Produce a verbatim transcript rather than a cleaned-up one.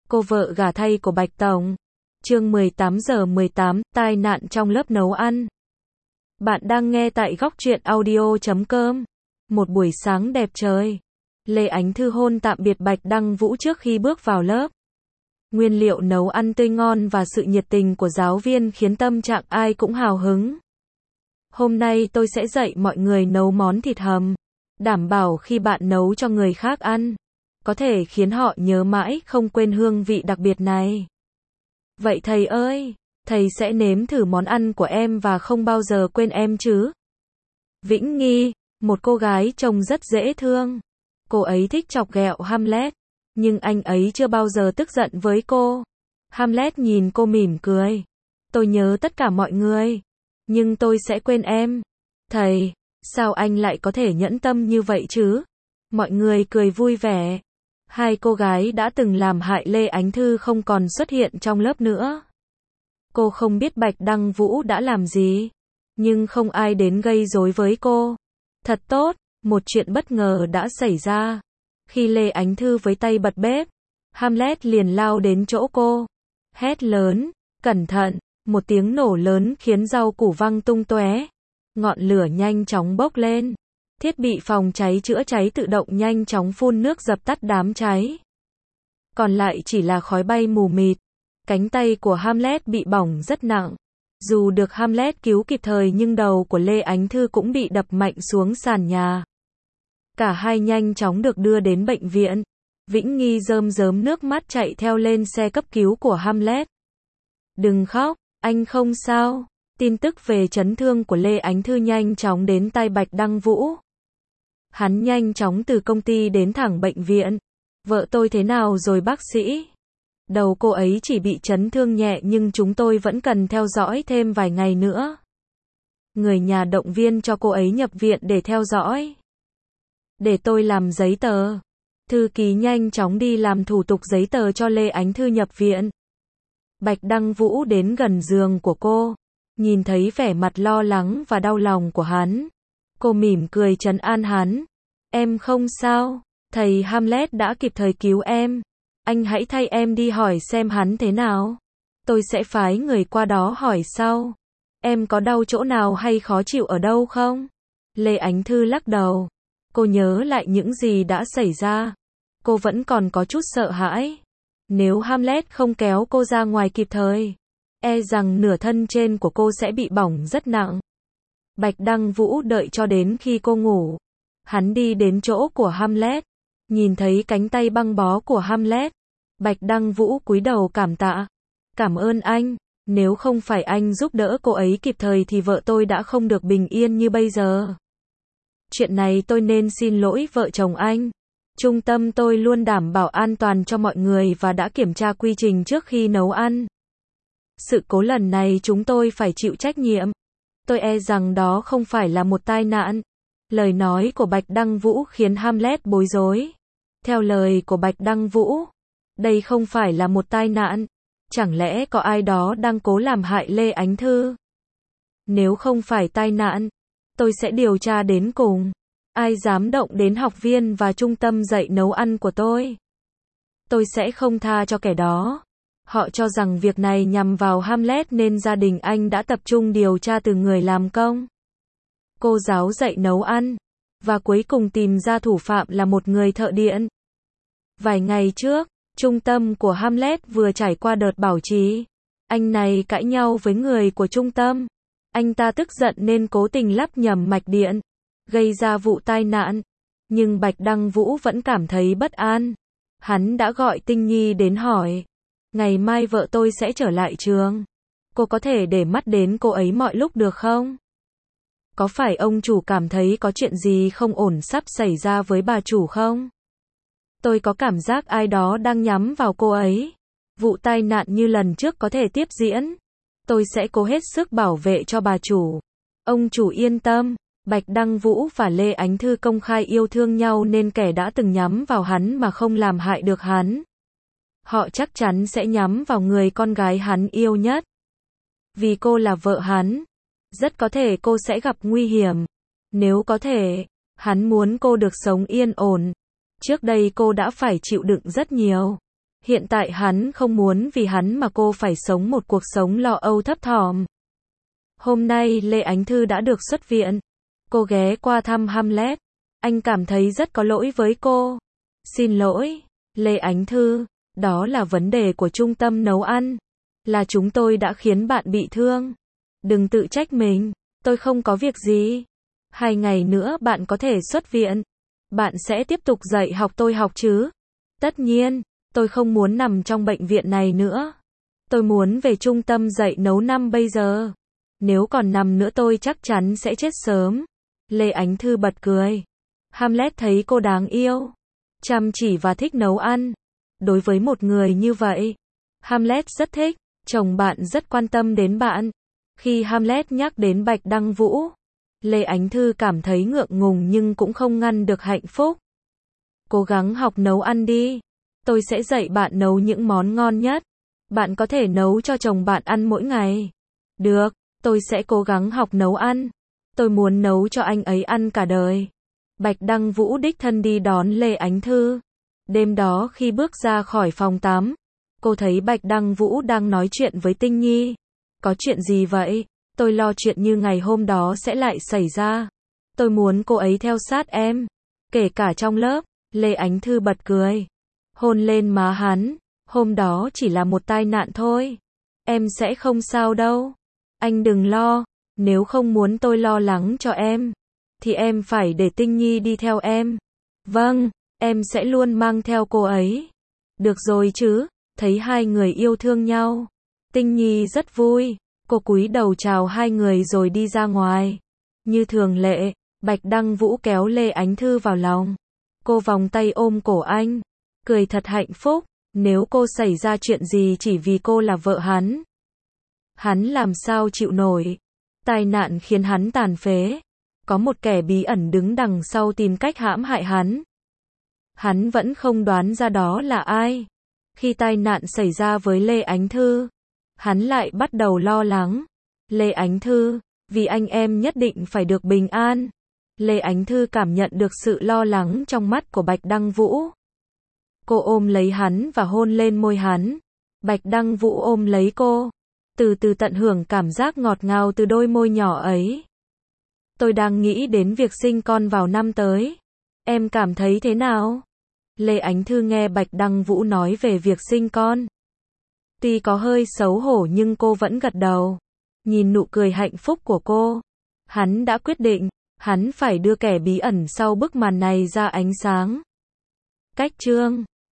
Cô vợ gả thay của Bạch Tổng. Chương mười tám giờ mười tám, tai nạn trong lớp nấu ăn. Bạn đang nghe tại góc truyện audio chấm com. Một buổi sáng đẹp trời. Lê Ánh Thư hôn tạm biệt Bạch Đăng Vũ trước khi bước vào lớp. Nguyên liệu nấu ăn tươi ngon và sự nhiệt tình của giáo viên khiến tâm trạng ai cũng hào hứng. Hôm nay tôi sẽ dạy mọi người nấu món thịt hầm. Đảm bảo khi bạn nấu cho người khác ăn, có thể khiến họ nhớ mãi không quên hương vị đặc biệt này. Vậy thầy ơi, thầy sẽ nếm thử món ăn của em và không bao giờ quên em chứ? Vĩnh Nghi, một cô gái trông rất dễ thương. Cô ấy thích chọc ghẹo Hamlet, nhưng anh ấy chưa bao giờ tức giận với cô. Hamlet nhìn cô mỉm cười. Tôi nhớ tất cả mọi người, nhưng tôi sẽ quên em. Thầy, sao anh lại có thể nhẫn tâm như vậy chứ? Mọi người cười vui vẻ. Hai cô gái đã từng làm hại Lê Ánh Thư không còn xuất hiện trong lớp nữa. Cô không biết Bạch Đăng Vũ đã làm gì, nhưng không ai đến gây rối với cô. Thật tốt, một chuyện bất ngờ đã xảy ra. Khi Lê Ánh Thư với tay bật bếp, Hamlet liền lao đến chỗ cô. Hét lớn, cẩn thận, một tiếng nổ lớn khiến rau củ văng tung tóe. Ngọn lửa nhanh chóng bốc lên. Thiết bị phòng cháy chữa cháy tự động nhanh chóng phun nước dập tắt đám cháy. Còn lại chỉ là khói bay mù mịt. Cánh tay của Hamlet bị bỏng rất nặng. Dù được Hamlet cứu kịp thời nhưng đầu của Lê Ánh Thư cũng bị đập mạnh xuống sàn nhà. Cả hai nhanh chóng được đưa đến bệnh viện. Vĩnh Nghi rơm rớm nước mắt chạy theo lên xe cấp cứu của Hamlet. Đừng khóc, anh không sao. Tin tức về chấn thương của Lê Ánh Thư nhanh chóng đến tai Bạch Đăng Vũ. Hắn nhanh chóng từ công ty đến thẳng bệnh viện. Vợ tôi thế nào rồi bác sĩ? Đầu cô ấy chỉ bị chấn thương nhẹ nhưng chúng tôi vẫn cần theo dõi thêm vài ngày nữa. Người nhà động viên cho cô ấy nhập viện để theo dõi. Để tôi làm giấy tờ. Thư ký nhanh chóng đi làm thủ tục giấy tờ cho Lê Ánh Thư nhập viện. Bạch Đăng Vũ đến gần giường của cô. Nhìn thấy vẻ mặt lo lắng và đau lòng của hắn, cô mỉm cười trấn an hắn. Em không sao, thầy Hamlet đã kịp thời cứu em. Anh hãy thay em đi hỏi xem hắn thế nào. Tôi sẽ phái người qua đó hỏi sau. Em có đau chỗ nào hay khó chịu ở đâu không? Lê Ánh Thư lắc đầu. Cô nhớ lại những gì đã xảy ra. Cô vẫn còn có chút sợ hãi. Nếu Hamlet không kéo cô ra ngoài kịp thời, e rằng nửa thân trên của cô sẽ bị bỏng rất nặng. Bạch Đăng Vũ đợi cho đến khi cô ngủ. Hắn đi đến chỗ của Hamlet. Nhìn thấy cánh tay băng bó của Hamlet. Bạch Đăng Vũ cúi đầu cảm tạ. Cảm ơn anh. Nếu không phải anh giúp đỡ cô ấy kịp thời thì vợ tôi đã không được bình yên như bây giờ. Chuyện này tôi nên xin lỗi vợ chồng anh. Trung tâm tôi luôn đảm bảo an toàn cho mọi người và đã kiểm tra quy trình trước khi nấu ăn. Sự cố lần này chúng tôi phải chịu trách nhiệm. Tôi e rằng đó không phải là một tai nạn. Lời nói của Bạch Đăng Vũ khiến Hamlet bối rối. Theo lời của Bạch Đăng Vũ, đây không phải là một tai nạn. Chẳng lẽ có ai đó đang cố làm hại Lê Ánh Thư? Nếu không phải tai nạn, tôi sẽ điều tra đến cùng. Ai dám động đến học viên và trung tâm dạy nấu ăn của tôi? Tôi sẽ không tha cho kẻ đó. Họ cho rằng việc này nhằm vào Hamlet nên gia đình anh đã tập trung điều tra từ người làm công, cô giáo dạy nấu ăn, và cuối cùng tìm ra thủ phạm là một người thợ điện. Vài ngày trước, trung tâm của Hamlet vừa trải qua đợt bảo trì. Anh này cãi nhau với người của trung tâm. Anh ta tức giận nên cố tình lắp nhầm mạch điện, gây ra vụ tai nạn. Nhưng Bạch Đăng Vũ vẫn cảm thấy bất an. Hắn đã gọi Tinh Nhi đến hỏi. Ngày mai vợ tôi sẽ trở lại trường. Cô có thể để mắt đến cô ấy mọi lúc được không? Có phải ông chủ cảm thấy có chuyện gì không ổn sắp xảy ra với bà chủ không? Tôi có cảm giác ai đó đang nhắm vào cô ấy. Vụ tai nạn như lần trước có thể tiếp diễn. Tôi sẽ cố hết sức bảo vệ cho bà chủ. Ông chủ yên tâm. Bạch Đăng Vũ và Lê Ánh Thư công khai yêu thương nhau nên kẻ đã từng nhắm vào hắn mà không làm hại được hắn. Họ chắc chắn sẽ nhắm vào người con gái hắn yêu nhất. Vì cô là vợ hắn, rất có thể cô sẽ gặp nguy hiểm. Nếu có thể, hắn muốn cô được sống yên ổn. Trước đây cô đã phải chịu đựng rất nhiều. Hiện tại hắn không muốn vì hắn mà cô phải sống một cuộc sống lo âu thấp thỏm. Hôm nay Lê Ánh Thư đã được xuất viện. Cô ghé qua thăm Hamlet. Anh cảm thấy rất có lỗi với cô. Xin lỗi, Lê Ánh Thư, đó là vấn đề của trung tâm nấu ăn. Là chúng tôi đã khiến bạn bị thương. Đừng tự trách mình, tôi không có việc gì. Hai ngày nữa bạn có thể xuất viện. Bạn sẽ tiếp tục dạy học tôi học chứ? Tất nhiên, tôi không muốn nằm trong bệnh viện này nữa. Tôi muốn về trung tâm dạy nấu năm bây giờ. Nếu còn nằm nữa tôi chắc chắn sẽ chết sớm. Lê Ánh Thư bật cười. Hamlet thấy cô đáng yêu, chăm chỉ và thích nấu ăn. Đối với một người như vậy, Hamlet rất thích. Chồng bạn rất quan tâm đến bạn. Khi Hamlet nhắc đến Bạch Đăng Vũ, Lê Ánh Thư cảm thấy ngượng ngùng nhưng cũng không ngăn được hạnh phúc. Cố gắng học nấu ăn đi. Tôi sẽ dạy bạn nấu những món ngon nhất. Bạn có thể nấu cho chồng bạn ăn mỗi ngày. Được, tôi sẽ cố gắng học nấu ăn. Tôi muốn nấu cho anh ấy ăn cả đời. Bạch Đăng Vũ đích thân đi đón Lê Ánh Thư. Đêm đó khi bước ra khỏi phòng tắm, cô thấy Bạch Đăng Vũ đang nói chuyện với Tinh Nhi. Có chuyện gì vậy? Tôi lo chuyện như ngày hôm đó sẽ lại xảy ra. Tôi muốn cô ấy theo sát em. Kể cả trong lớp. Lê Ánh Thư bật cười. Hôn lên má hắn. Hôm đó chỉ là một tai nạn thôi. Em sẽ không sao đâu. Anh đừng lo. Nếu không muốn tôi lo lắng cho em, thì em phải để Tinh Nhi đi theo em. Vâng, em sẽ luôn mang theo cô ấy. Được rồi chứ? Thấy hai người yêu thương nhau, Tinh Nhi rất vui. Cô cúi đầu chào hai người rồi đi ra ngoài. Như thường lệ, Bạch Đăng Vũ kéo Lê Ánh Thư vào lòng. Cô vòng tay ôm cổ anh, cười thật hạnh phúc. Nếu cô xảy ra chuyện gì chỉ vì cô là vợ hắn, hắn làm sao chịu nổi. Tai nạn khiến hắn tàn phế. Có một kẻ bí ẩn đứng đằng sau tìm cách hãm hại hắn. Hắn vẫn không đoán ra đó là ai. Khi tai nạn xảy ra với Lê Ánh Thư, hắn lại bắt đầu lo lắng. Lê Ánh Thư, vì anh em nhất định phải được bình an. Lê Ánh Thư cảm nhận được sự lo lắng trong mắt của Bạch Đăng Vũ. Cô ôm lấy hắn và hôn lên môi hắn. Bạch Đăng Vũ ôm lấy cô, từ từ tận hưởng cảm giác ngọt ngào từ đôi môi nhỏ ấy. Tôi đang nghĩ đến việc sinh con vào năm tới. Em cảm thấy thế nào? Lê Ánh Thư nghe Bạch Đăng Vũ nói về việc sinh con. Tuy có hơi xấu hổ nhưng cô vẫn gật đầu. Nhìn nụ cười hạnh phúc của cô, hắn đã quyết định, hắn phải đưa kẻ bí ẩn sau bức màn này ra ánh sáng. Cách chương